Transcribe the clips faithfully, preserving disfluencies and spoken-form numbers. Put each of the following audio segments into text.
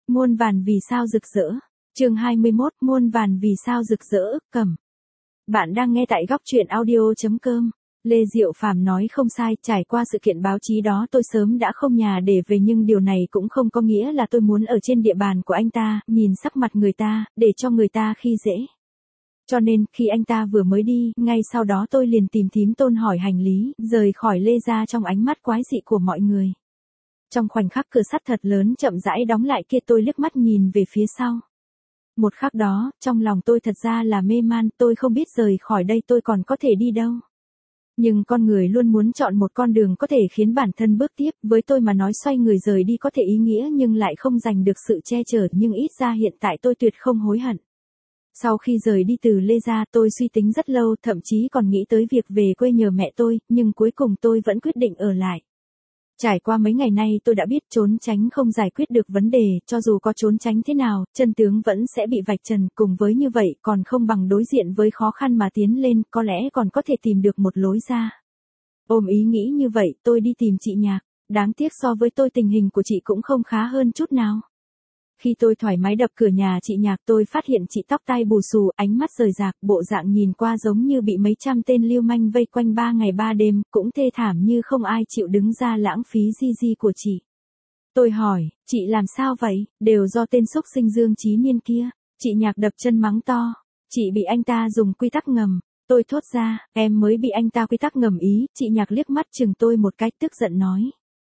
Muôn vàn vì sao rực rỡ. Chương hai mươi mốt, muôn vàn vì sao rực rỡ, cầm. Bạn đang nghe tại góc truyện audio chấm com. Lê Diệu Phàm nói không sai, trải qua sự kiện báo chí đó tôi sớm đã không nhà để về, nhưng điều này cũng không có nghĩa là tôi muốn ở trên địa bàn của anh ta, nhìn sắc mặt người ta, để cho người ta khi dễ. Cho nên, khi anh ta vừa mới đi, ngay sau đó tôi liền tìm thím Tôn hỏi hành lý, rời khỏi Lê gia trong ánh mắt quái dị của mọi người. Trong khoảnh khắc cửa sắt thật lớn chậm rãi đóng lại kia, tôi liếc mắt nhìn về phía sau. Một khắc đó, trong lòng tôi thật ra là mê man, tôi không biết rời khỏi đây tôi còn có thể đi đâu. Nhưng con người luôn muốn chọn một con đường có thể khiến bản thân bước tiếp, với tôi mà nói xoay người rời đi có thể ý nghĩa nhưng lại không giành được sự che chở, nhưng ít ra hiện tại tôi tuyệt không hối hận. Sau khi rời đi từ Lê gia, tôi suy tính rất lâu, thậm chí còn nghĩ tới việc về quê nhờ mẹ tôi, nhưng cuối cùng tôi vẫn quyết định ở lại. Trải qua mấy ngày nay tôi đã biết trốn tránh không giải quyết được vấn đề, cho dù có trốn tránh thế nào, chân tướng vẫn sẽ bị vạch trần, cùng với như vậy còn không bằng đối diện với khó khăn mà tiến lên, có lẽ còn có thể tìm được một lối ra. Ôm ý nghĩ như vậy, tôi đi tìm chị Nhạc, đáng tiếc so với tôi tình hình của chị cũng không khá hơn chút nào. Khi tôi thoải mái đập cửa nhà chị Nhạc, tôi phát hiện chị tóc tai bù xù, ánh mắt rời rạc, bộ dạng nhìn qua giống như bị mấy trăm tên lưu manh vây quanh ba ngày ba đêm, cũng thê thảm như không ai chịu đứng ra lãng phí di di của chị. Tôi hỏi, chị làm sao vậy? Đều do tên xúc sinh Dương Chí Niên kia. Chị Nhạc đập chân mắng to. Chị bị anh ta dùng quy tắc ngầm. Tôi thốt ra, em mới bị anh ta quy tắc ngầm ý. Chị Nhạc liếc mắt chừng tôi một cách tức giận nói.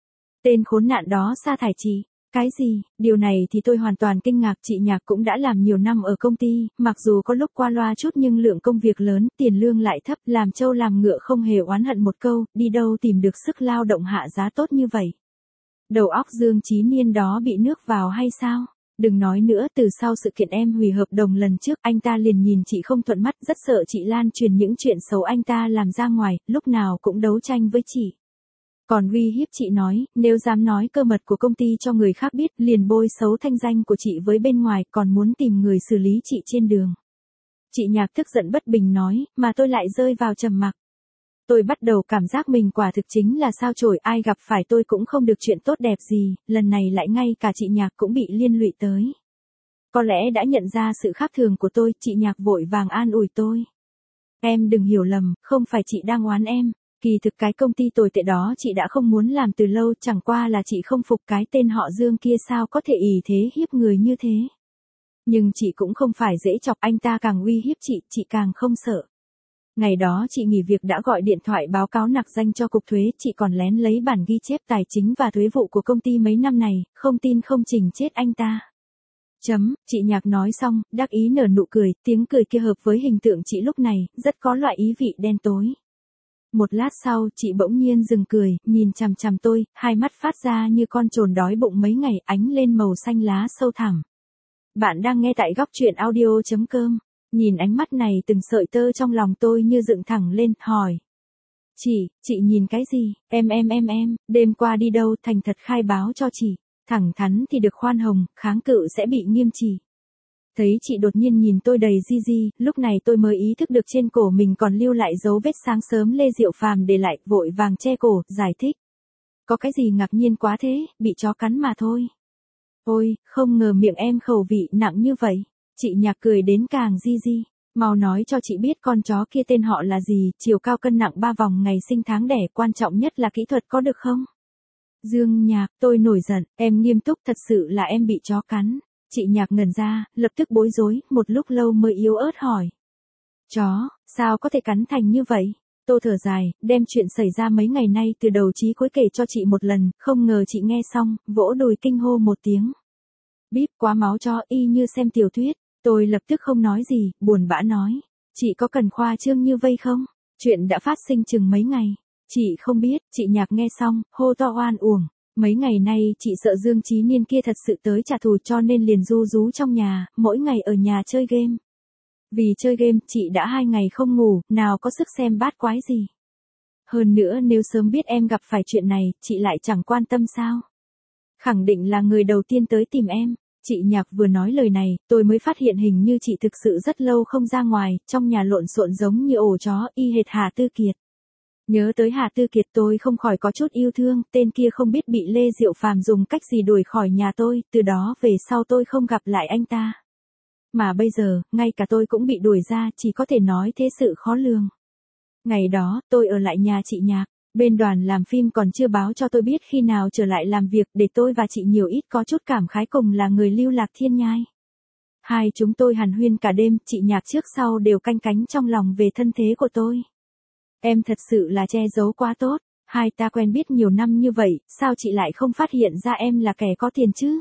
Tên khốn nạn đó sa thải chị. Cái gì? Điều này thì tôi hoàn toàn kinh ngạc. Chị Nhạc cũng đã làm nhiều năm ở công ty, mặc dù có lúc qua loa chút nhưng lượng công việc lớn, tiền lương lại thấp, làm trâu làm ngựa không hề oán hận một câu, đi đâu tìm được sức lao động hạ giá tốt như vậy. Đầu óc Dương Chí Niên đó bị nước vào hay sao? Đừng nói nữa, từ sau sự kiện em hủy hợp đồng lần trước, anh ta liền nhìn chị không thuận mắt, rất sợ chị lan truyền những chuyện xấu anh ta làm ra ngoài, lúc nào cũng đấu tranh với chị. Còn uy hiếp chị nói, nếu dám nói cơ mật của công ty cho người khác biết, liền bôi xấu thanh danh của chị với bên ngoài, còn muốn tìm người xử lý chị trên đường. Chị Nhạc tức giận bất bình nói, mà tôi lại rơi vào trầm mặc. Tôi bắt đầu cảm giác mình quả thực chính là sao chổi, ai gặp phải tôi cũng không được chuyện tốt đẹp gì, lần này lại ngay cả chị Nhạc cũng bị liên lụy tới. Có lẽ đã nhận ra sự khác thường của tôi, chị Nhạc vội vàng an ủi tôi. Em đừng hiểu lầm, không phải chị đang oán em. Kỳ thực cái công ty tồi tệ đó chị đã không muốn làm từ lâu, chẳng qua là chị không phục cái tên họ Dương kia sao có thể ỷ thế hiếp người như thế. Nhưng chị cũng không phải dễ chọc, anh ta càng uy hiếp chị, chị càng không sợ. Ngày đó chị nghỉ việc đã gọi điện thoại báo cáo nặc danh cho cục thuế, chị còn lén lấy bản ghi chép tài chính và thuế vụ của công ty mấy năm này, không tin không trình chết anh ta. Chấm, chị Nhạc nói xong, đắc ý nở nụ cười, tiếng cười kia hợp với hình tượng chị lúc này, rất có loại ý vị đen tối. Một lát sau, chị bỗng nhiên dừng cười, nhìn chằm chằm tôi, hai mắt phát ra như con trồn đói bụng mấy ngày, ánh lên màu xanh lá sâu thẳm. Bạn đang nghe tại góc truyện audio chấm com. Nhìn ánh mắt này, từng sợi tơ trong lòng tôi như dựng thẳng lên, hỏi. Chị, chị nhìn cái gì? Em em em em, đêm qua đi đâu? Thành thật khai báo cho chị. Thẳng thắn thì được khoan hồng, kháng cự sẽ bị nghiêm trị. Thấy chị đột nhiên nhìn tôi đầy di di, lúc này tôi mới ý thức được trên cổ mình còn lưu lại dấu vết sáng sớm Lê Diệu Phàm để lại, vội vàng che cổ, giải thích. Có cái gì ngạc nhiên quá thế, bị chó cắn mà thôi. Ôi, không ngờ miệng em khẩu vị nặng như vậy. Chị Nhạc cười đến càng di di. Mau nói cho chị biết con chó kia tên họ là gì, chiều cao cân nặng ba vòng, ngày sinh tháng đẻ, quan trọng nhất là kỹ thuật có được không? Dương Nhạc, tôi nổi giận, em nghiêm túc, thật sự là em bị chó cắn. Chị Nhạc ngẩn ra, lập tức bối rối, một lúc lâu mới yếu ớt hỏi. Chó, sao có thể cắn thành như vậy? Tôi thở dài, đem chuyện xảy ra mấy ngày nay từ đầu chí cuối kể cho chị một lần, không ngờ chị nghe xong, vỗ đùi kinh hô một tiếng. Bíp, quá máu cho, y như xem tiểu thuyết. Tôi lập tức không nói gì, buồn bã nói. Chị có cần khoa trương như vây không? Chuyện đã phát sinh chừng mấy ngày. Chị không biết, chị Nhạc nghe xong, hô to oan uổng. Mấy ngày nay chị sợ Dương Chí Niên kia thật sự tới trả thù cho nên liền ru rú trong nhà, mỗi ngày ở nhà chơi game. Vì chơi game, chị đã hai ngày không ngủ, nào có sức xem bát quái gì. Hơn nữa nếu sớm biết em gặp phải chuyện này, chị lại chẳng quan tâm sao. Khẳng định là người đầu tiên tới tìm em. Chị Nhạc vừa nói lời này, tôi mới phát hiện hình như chị thực sự rất lâu không ra ngoài, trong nhà lộn xộn giống như ổ chó, y hệt Hà Tư Kiệt. Nhớ tới Hà Tư Kiệt tôi không khỏi có chút yêu thương, tên kia không biết bị Lê Diệu Phàm dùng cách gì đuổi khỏi nhà tôi, từ đó về sau tôi không gặp lại anh ta. Mà bây giờ, ngay cả tôi cũng bị đuổi ra, chỉ có thể nói thế sự khó lường. Ngày đó, tôi ở lại nhà chị Nhạc, bên đoàn làm phim còn chưa báo cho tôi biết khi nào trở lại làm việc để tôi và chị nhiều ít có chút cảm khái cùng là người lưu lạc thiên nhai. Hai chúng tôi hàn huyên cả đêm, chị Nhạc trước sau đều canh cánh trong lòng về thân thế của tôi. Em thật sự là che giấu quá tốt, hai ta quen biết nhiều năm như vậy, sao chị lại không phát hiện ra em là kẻ có tiền chứ?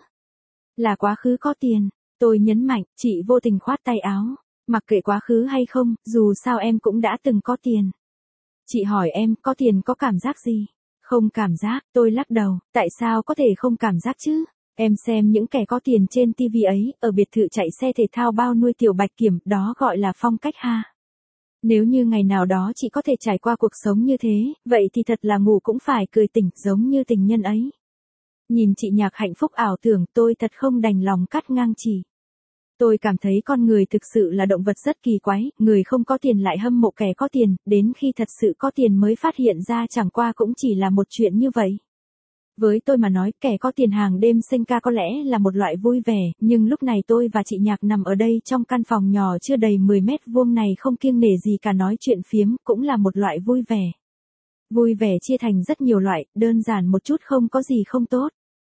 Là quá khứ có tiền, tôi nhấn mạnh, chị vô tình khoát tay áo, mặc kệ quá khứ hay không, dù sao em cũng đã từng có tiền. Chị hỏi em, có tiền có cảm giác gì? Không cảm giác, tôi lắc đầu, tại sao có thể không cảm giác chứ? Em xem những kẻ có tiền trên ti vi ấy, ở biệt thự chạy xe thể thao bao nuôi tiểu bạch kiểm, đó gọi là phong cách ha. Nếu như ngày nào đó chị có thể trải qua cuộc sống như thế, vậy thì thật là ngủ cũng phải cười tỉnh giống như tình nhân ấy. Nhìn chị Nhạc hạnh phúc ảo tưởng, tôi thật không đành lòng cắt ngang chỉ. Tôi cảm thấy con người thực sự là động vật rất kỳ quái, người không có tiền lại hâm mộ kẻ có tiền, đến khi thật sự có tiền mới phát hiện ra chẳng qua cũng chỉ là một chuyện như vậy. Với tôi mà nói, kẻ có tiền hàng đêm sinh ca có lẽ là một loại vui vẻ, nhưng lúc này tôi và chị Nhạc nằm ở đây trong căn phòng nhỏ chưa đầy mười mét vuông này không kiêng nể gì cả nói chuyện phiếm, cũng là một loại vui vẻ. Vui vẻ chia thành rất nhiều loại, đơn giản một chút không có gì không tốt.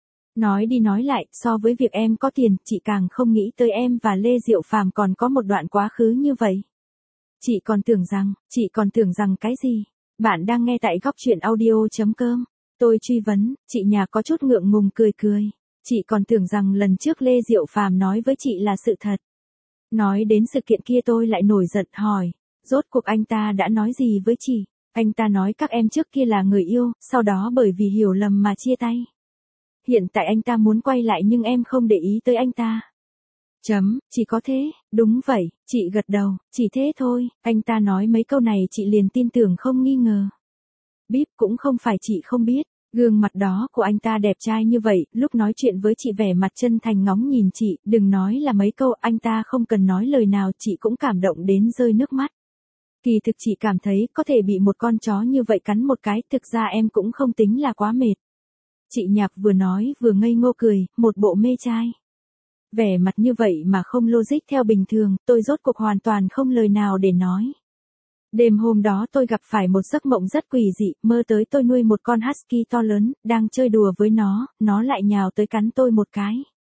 Nói đi nói lại, so với việc em có tiền, chị càng không nghĩ tới em và Lê Diệu Phàm còn có một đoạn quá khứ như vậy. Chị còn tưởng rằng, chị còn tưởng rằng cái gì? Bạn đang nghe tại góc truyện audio chấm com. Tôi truy vấn, chị Nhạc có chút ngượng ngùng cười cười. Chị còn tưởng rằng lần trước Lê Diệu Phàm nói với chị là sự thật. Nói đến sự kiện kia tôi lại nổi giận hỏi, rốt cuộc anh ta đã nói gì với chị? Anh ta nói các em trước kia là người yêu, sau đó bởi vì hiểu lầm mà chia tay. Hiện tại anh ta muốn quay lại nhưng em không để ý tới anh ta. Chấm, chỉ có thế, đúng vậy, chị gật đầu, chỉ thế thôi, anh ta nói mấy câu này chị liền tin tưởng không nghi ngờ. Bíp cũng không phải chị không biết, gương mặt đó của anh ta đẹp trai như vậy, lúc nói chuyện với chị vẻ mặt chân thành ngóng nhìn chị, đừng nói là mấy câu anh ta không cần nói lời nào chị cũng cảm động đến rơi nước mắt. Kỳ thực chị cảm thấy có thể bị một con chó như vậy cắn một cái, thực ra em cũng không tính là quá mệt. Chị Nhạc vừa nói vừa ngây ngô cười, một bộ mê trai. Vẻ mặt như vậy mà không logic theo bình thường, tôi rốt cuộc hoàn toàn không lời nào để nói. Đêm hôm đó tôi gặp phải một giấc mộng rất quỷ dị, mơ tới tôi nuôi một con husky to lớn, đang chơi đùa với nó, nó lại nhào tới cắn tôi một cái.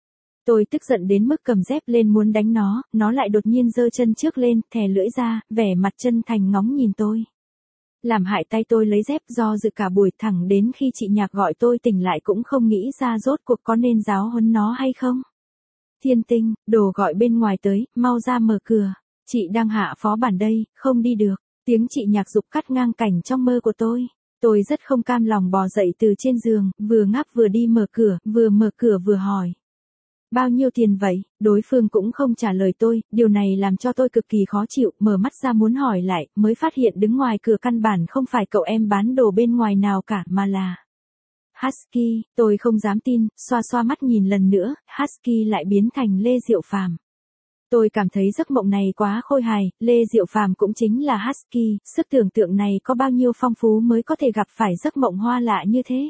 Tôi tức giận đến mức cầm dép lên muốn đánh nó, nó lại đột nhiên giơ chân trước lên, thè lưỡi ra, vẻ mặt chân thành ngóng nhìn tôi. Làm hại tay tôi lấy dép do dự cả buổi thẳng đến khi chị Nhạc gọi tôi tỉnh lại cũng không nghĩ ra rốt cuộc có nên giáo huấn nó hay không. Thiên Tinh, đồ gọi bên ngoài tới, mau ra mở cửa. Chị đang hạ phó bản đây, không đi được. Tiếng chị Nhạc giục cắt ngang cảnh trong mơ của tôi. Tôi rất không cam lòng bò dậy từ trên giường, vừa ngáp vừa đi mở cửa, vừa mở cửa vừa hỏi. Bao nhiêu tiền vậy? Đối phương cũng không trả lời tôi, điều này làm cho tôi cực kỳ khó chịu, mở mắt ra muốn hỏi lại, mới phát hiện đứng ngoài cửa căn bản không phải cậu em bán đồ bên ngoài nào cả mà là Husky, tôi không dám tin, xoa xoa mắt nhìn lần nữa, Husky lại biến thành Lê Diệu Phàm. Tôi cảm thấy giấc mộng này quá khôi hài, Lê Diệu Phàm cũng chính là Husky, sức tưởng tượng này có bao nhiêu phong phú mới có thể gặp phải giấc mộng hoa lạ như thế.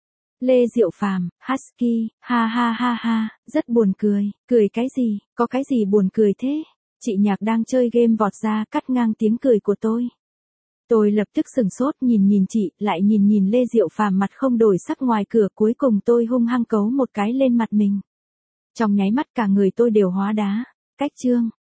Lê Diệu Phàm, Husky, ha ha ha ha, rất buồn cười, cười cái gì, có cái gì buồn cười thế? Chị Nhạc đang chơi game vọt ra cắt ngang tiếng cười của tôi. Tôi lập tức sừng sốt nhìn nhìn chị, lại nhìn nhìn Lê Diệu Phàm mặt không đổi sắc ngoài cửa, cuối cùng tôi hung hăng cấu một cái lên mặt mình. Trong nháy mắt cả người tôi đều hóa đá. Cách chương,